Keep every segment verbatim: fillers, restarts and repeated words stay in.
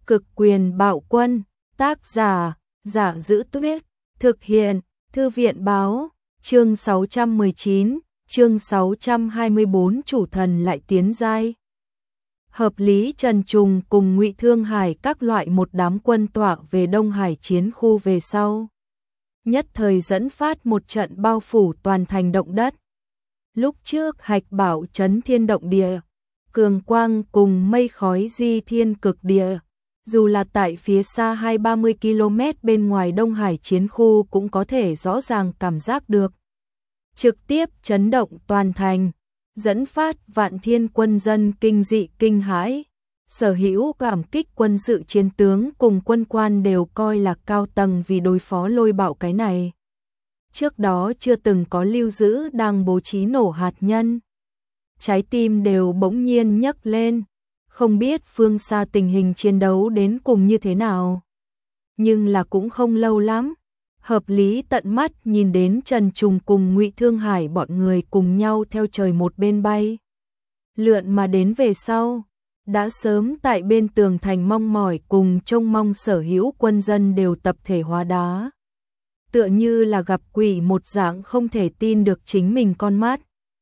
Cực quyền bạo quân, tác giả, Giả Giữ Tuyết, thực hiện, Thư viện báo, chương sáu trăm mười chín, chương sáu trăm hai mươi bốn chủ thần lại tiến giai. Hợp lý Trần Trùng cùng Ngụy Thương Hải các loại một đám quân tọa về Đông Hải chiến khu về sau. Nhất thời dẫn phát một trận bao phủ toàn thành động đất. Lúc trước Hạch Bảo chấn thiên động địa, cường quang cùng mây khói di thiên cực địa. Dù là tại phía xa hai ba mươi ki lô mét bên ngoài Đông Hải chiến khu cũng có thể rõ ràng cảm giác được. Trực tiếp chấn động toàn thành, dẫn phát vạn thiên quân dân kinh dị kinh hãi. Sở hữu cảm kích quân sự chiến tướng cùng quân quan đều coi là cao tầng vì đối phó lôi bạo cái này. Trước đó chưa từng có lưu giữ đang bố trí nổ hạt nhân. Trái tim đều bỗng nhiên nhấc lên. Không biết phương xa tình hình chiến đấu đến cùng như thế nào. Nhưng là cũng không lâu lắm. Hợp lý tận mắt nhìn đến Trần Trùng cùng Ngụy Thương Hải bọn người cùng nhau theo trời một bên bay. Lượn mà đến về sau. Đã sớm tại bên tường thành mong mỏi cùng trông mong sở hữu quân dân đều tập thể hóa đá. Tựa như là gặp quỷ một dạng không thể tin được chính mình con mắt.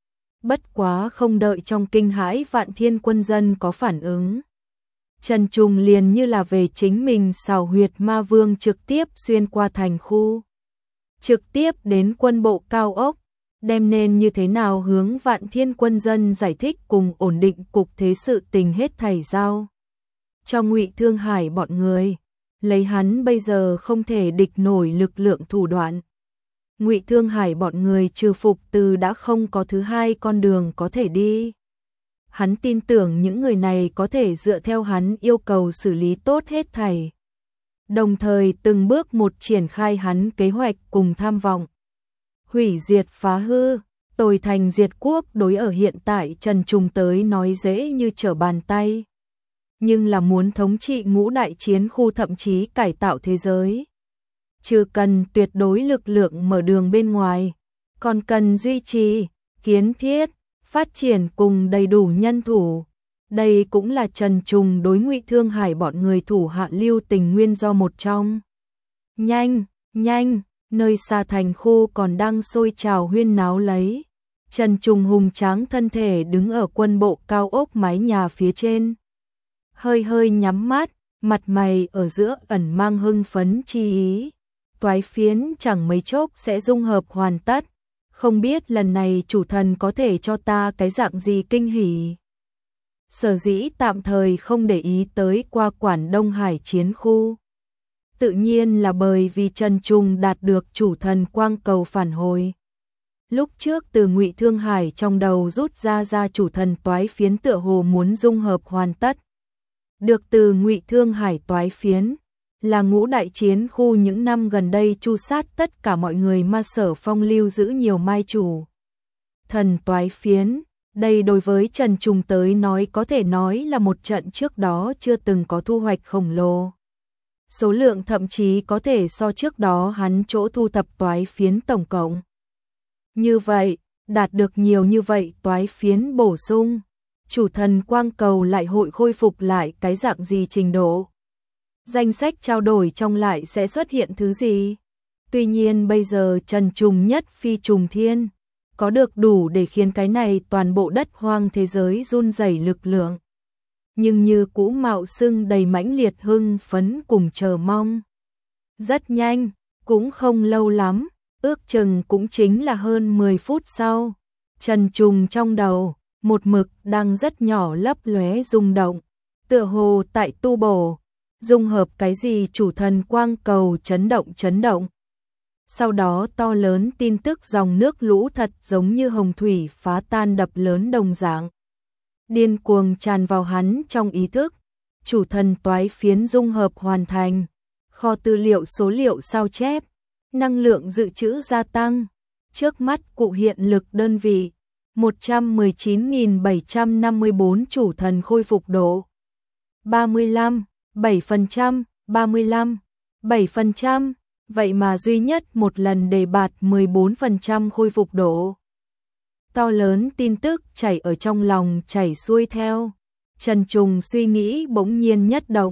Bất quá không đợi trong kinh hãi vạn thiên quân dân có phản ứng. Trần Trùng liền như là về chính mình xào huyệt ma vương trực tiếp xuyên qua thành khu. Trực tiếp đến quân bộ cao ốc, đem nên như thế nào hướng vạn thiên quân dân giải thích cùng ổn định cục thế sự tình hết thảy giao. Cho Ngụy Thương Hải bọn người, lấy hắn bây giờ không thể địch nổi lực lượng thủ đoạn. Ngụy Thương Hải bọn người trừ phục từ đã không có thứ hai con đường có thể đi. Hắn tin tưởng những người này có thể dựa theo hắn yêu cầu xử lý tốt hết thảy. Đồng thời từng bước một triển khai hắn kế hoạch cùng tham vọng. Hủy diệt phá hư, tồi thành diệt quốc đối ở hiện tại Trần Trùng tới nói dễ như trở bàn tay. Nhưng là muốn thống trị ngũ đại chiến khu thậm chí cải tạo thế giới. Trừ cần tuyệt đối lực lượng mở đường bên ngoài, còn cần duy trì, kiến thiết, phát triển cùng đầy đủ nhân thủ. Đây cũng là Trần Trùng đối Ngụy Thương Hải bọn người thủ hạ lưu tình nguyên do một trong. Nhanh, nhanh, nơi xa thành khu còn đang sôi trào huyên náo lấy. Trần Trùng hùng tráng thân thể đứng ở quân bộ cao ốc mái nhà phía trên. Hơi hơi nhắm mắt, mặt mày ở giữa ẩn mang hưng phấn chi ý. Toái phiến chẳng mấy chốc sẽ dung hợp hoàn tất, không biết lần này chủ thần có thể cho ta cái dạng gì kinh hỉ. Sở dĩ tạm thời không để ý tới qua quản Đông Hải chiến khu. Tự nhiên là bởi vì Trần Trùng đạt được chủ thần quang cầu phản hồi. Lúc trước từ Ngụy Thương Hải trong đầu rút ra ra chủ thần toái phiến tựa hồ muốn dung hợp hoàn tất. Được từ Ngụy Thương Hải toái phiến. Là ngũ đại chiến khu những năm gần đây chu sát tất cả mọi người ma sở phong lưu giữ nhiều mai chủ. Thần toái phiến, đây đối với Trần Trùng tới nói có thể nói là một trận trước đó chưa từng có thu hoạch khổng lồ. Số lượng thậm chí có thể so trước đó hắn chỗ thu thập toái phiến tổng cộng. Như vậy, đạt được nhiều như vậy toái phiến bổ sung, chủ thần quang cầu lại hội khôi phục lại cái dạng gì trình độ. Danh sách trao đổi trong lại sẽ xuất hiện thứ gì? Tuy nhiên bây giờ Trần Trùng nhất phi trùng thiên, có được đủ để khiến cái này toàn bộ đất hoang thế giới run rẩy lực lượng. Nhưng như cũ mạo xưng đầy mãnh liệt hưng phấn cùng chờ mong. Rất nhanh, cũng không lâu lắm, ước chừng cũng chính là hơn mười phút sau. Trần Trùng trong đầu, một mực đang rất nhỏ lấp lóe rung động, tựa hồ tại tu bổ. Dung hợp cái gì chủ thần quang cầu chấn động chấn động. Sau đó to lớn tin tức dòng nước lũ thật giống như hồng thủy phá tan đập lớn đồng dạng. Điên cuồng tràn vào hắn trong ý thức. Chủ thần toái phiến dung hợp hoàn thành. Kho tư liệu số liệu sao chép. Năng lượng dự trữ gia tăng. Trước mắt cụ hiện lực đơn vị. một trăm mười chín nghìn bảy trăm năm mươi bốn chủ thần khôi phục độ. ba mươi lăm. bảy phần trăm, ba mươi lăm, bảy phần trăm, vậy mà duy nhất một lần đề bạt mười bốn phần trăm khôi phục độ. To lớn tin tức chảy ở trong lòng chảy xuôi theo. Trần Trùng suy nghĩ bỗng nhiên nhất động,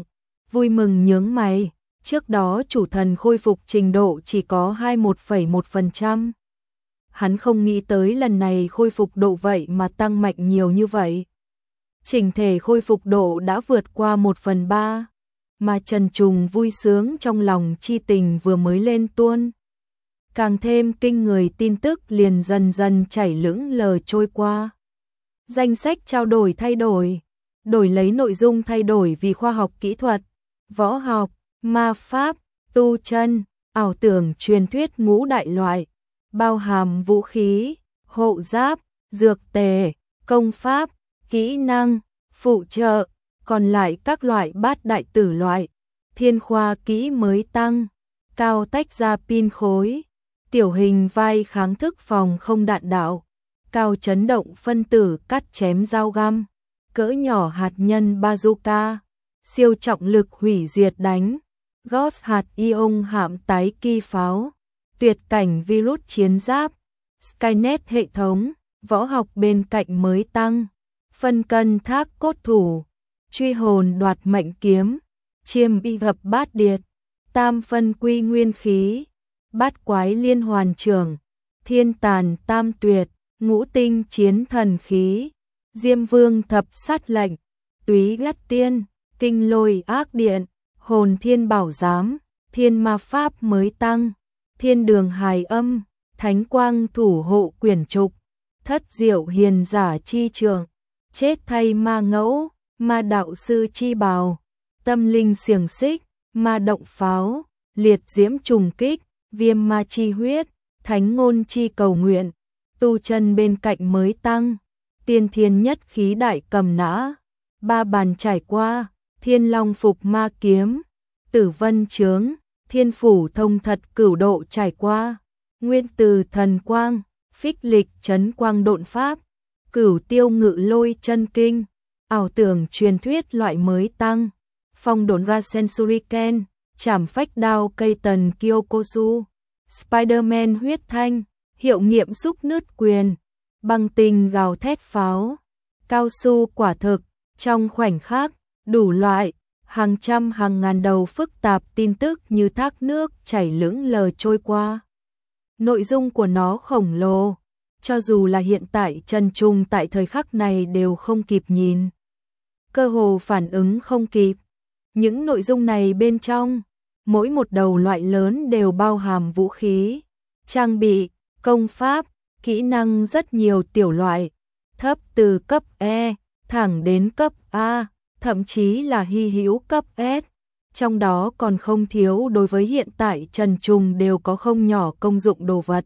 vui mừng nhướng mày, trước đó chủ thần khôi phục trình độ chỉ có hai mươi mốt phẩy một phần trăm. Hắn không nghĩ tới lần này khôi phục độ vậy mà tăng mạnh nhiều như vậy. Chỉnh thể khôi phục độ đã vượt qua một phần ba, mà Trần Trùng vui sướng trong lòng chi tình vừa mới lên tuôn. Càng thêm kinh người tin tức liền dần dần chảy lững lờ trôi qua. Danh sách trao đổi thay đổi, đổi lấy nội dung thay đổi vì khoa học kỹ thuật, võ học, ma pháp, tu chân, ảo tưởng truyền thuyết ngũ đại loại, bao hàm vũ khí, hộ giáp, dược tề, công pháp, kỹ năng, phụ trợ, còn lại các loại bát đại tử loại, thiên khoa kỹ mới tăng, cao tách ra pin khối, tiểu hình vai kháng thức phòng không đạn đạo, cao chấn động phân tử cắt chém dao găm, cỡ nhỏ hạt nhân bazooka, siêu trọng lực hủy diệt đánh, gót hạt ion hạm tái ki pháo, tuyệt cảnh virus chiến giáp, Skynet hệ thống, võ học bên cạnh mới tăng, phân cân thác cốt thủ, truy hồn đoạt mệnh kiếm, chiêm bi thập bát điệt, tam phân quy nguyên khí, bát quái liên hoàn trường, thiên tàn tam tuyệt, ngũ tinh chiến thần khí, diêm vương thập sát lệnh, túy gắt tiên, kinh lôi ác điện, hồn thiên bảo giám, thiên ma pháp mới tăng, thiên đường hài âm, thánh quang thủ hộ quyển trục, thất diệu hiền giả chi trường, chết thay ma ngẫu, ma đạo sư chi bào, tâm linh xiềng xích, ma động pháo, liệt diễm trùng kích, viêm ma chi huyết, thánh ngôn chi cầu nguyện, tu chân bên cạnh mới tăng, tiên thiên nhất khí đại cầm nã, ba bàn trải qua, thiên long phục ma kiếm, tử vân chướng, thiên phủ thông thật cửu độ trải qua, nguyên từ thần quang, phích lịch chấn quang độn pháp, cửu tiêu ngự lôi chân kinh, ảo tưởng truyền thuyết loại mới tăng, phong độn Rasen Shuriken, chảm phách đao cây tần Kyokosu, Spider-Man huyết thanh, hiệu nghiệm xúc nứt quyền, băng tinh gào thét pháo, cao su quả thực, trong khoảnh khắc, đủ loại, hàng trăm hàng ngàn đầu phức tạp tin tức như thác nước chảy lững lờ trôi qua. Nội dung của nó khổng lồ, cho dù là hiện tại Trần Trung tại thời khắc này đều không kịp nhìn. Cơ hồ phản ứng không kịp. Những nội dung này bên trong, mỗi một đầu loại lớn đều bao hàm vũ khí, trang bị, công pháp, kỹ năng rất nhiều tiểu loại, thấp từ cấp E, thẳng đến cấp A, thậm chí là hy hữu cấp S. Trong đó còn không thiếu đối với hiện tại Trần Trung đều có không nhỏ công dụng đồ vật.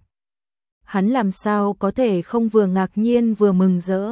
Hắn làm sao có thể không vừa ngạc nhiên vừa mừng rỡ.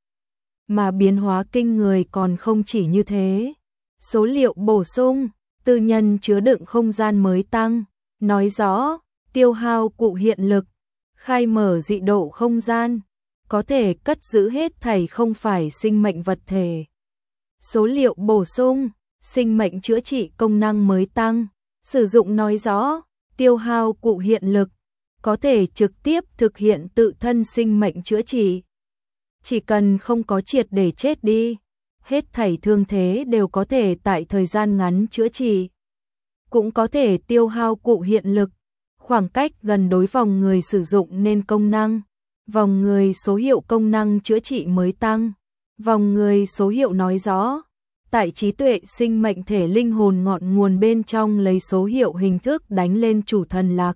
Mà biến hóa kinh người còn không chỉ như thế. Số liệu bổ sung, tư nhân chứa đựng không gian mới tăng, nói rõ, tiêu hao cụ hiện lực, khai mở dị độ không gian, có thể cất giữ hết thảy không phải sinh mệnh vật thể. Số liệu bổ sung, sinh mệnh chữa trị công năng mới tăng, sử dụng nói rõ, tiêu hao cụ hiện lực, có thể trực tiếp thực hiện tự thân sinh mệnh chữa trị. Chỉ cần không có triệt để chết đi, hết thảy thương thế đều có thể tại thời gian ngắn chữa trị. Cũng có thể tiêu hao cụ hiện lực, khoảng cách gần đối vòng người sử dụng nên công năng. Vòng người số hiệu công năng chữa trị mới tăng. Vòng người số hiệu nói rõ, tại trí tuệ sinh mệnh thể linh hồn ngọn nguồn bên trong lấy số hiệu hình thức đánh lên chủ thần lạc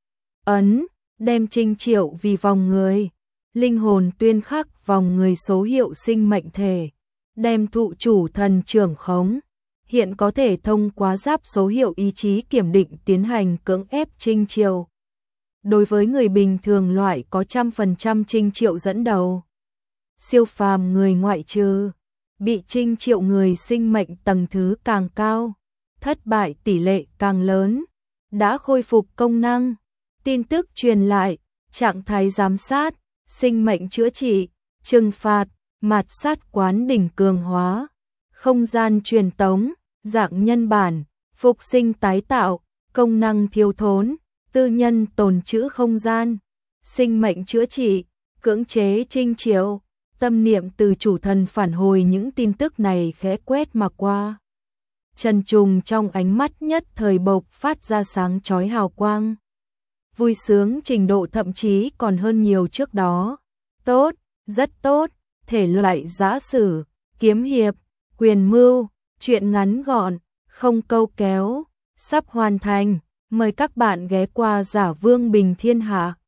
ấn, đem trinh triệu vì vòng người. Linh hồn tuyên khắc vòng người số hiệu sinh mệnh thể, đem thụ chủ thần trưởng khống. Hiện có thể thông qua giáp số hiệu ý chí kiểm định tiến hành cưỡng ép trinh triệu. Đối với người bình thường loại có trăm phần trăm trinh triệu dẫn đầu. Siêu phàm người ngoại trừ, bị trinh triệu người sinh mệnh tầng thứ càng cao, thất bại tỷ lệ càng lớn, đã khôi phục công năng, tin tức truyền lại, trạng thái giám sát, sinh mệnh chữa trị, trừng phạt, mạt sát quán đỉnh cường hóa, không gian truyền tống, dạng nhân bản, phục sinh tái tạo, công năng thiếu thốn, tư nhân tồn trữ không gian, sinh mệnh chữa trị, cưỡng chế trinh triệu. Tâm niệm từ chủ thần phản hồi những tin tức này khẽ quét mà qua. Trần Trùng trong ánh mắt nhất thời bộc phát ra sáng chói hào quang. Vui sướng trình độ thậm chí còn hơn nhiều trước đó. Tốt, rất tốt, thể loại giã sử, kiếm hiệp, quyền mưu, truyện ngắn gọn, không câu kéo, sắp hoàn thành. Mời các bạn ghé qua Giả Vương Bình Thiên Hạ.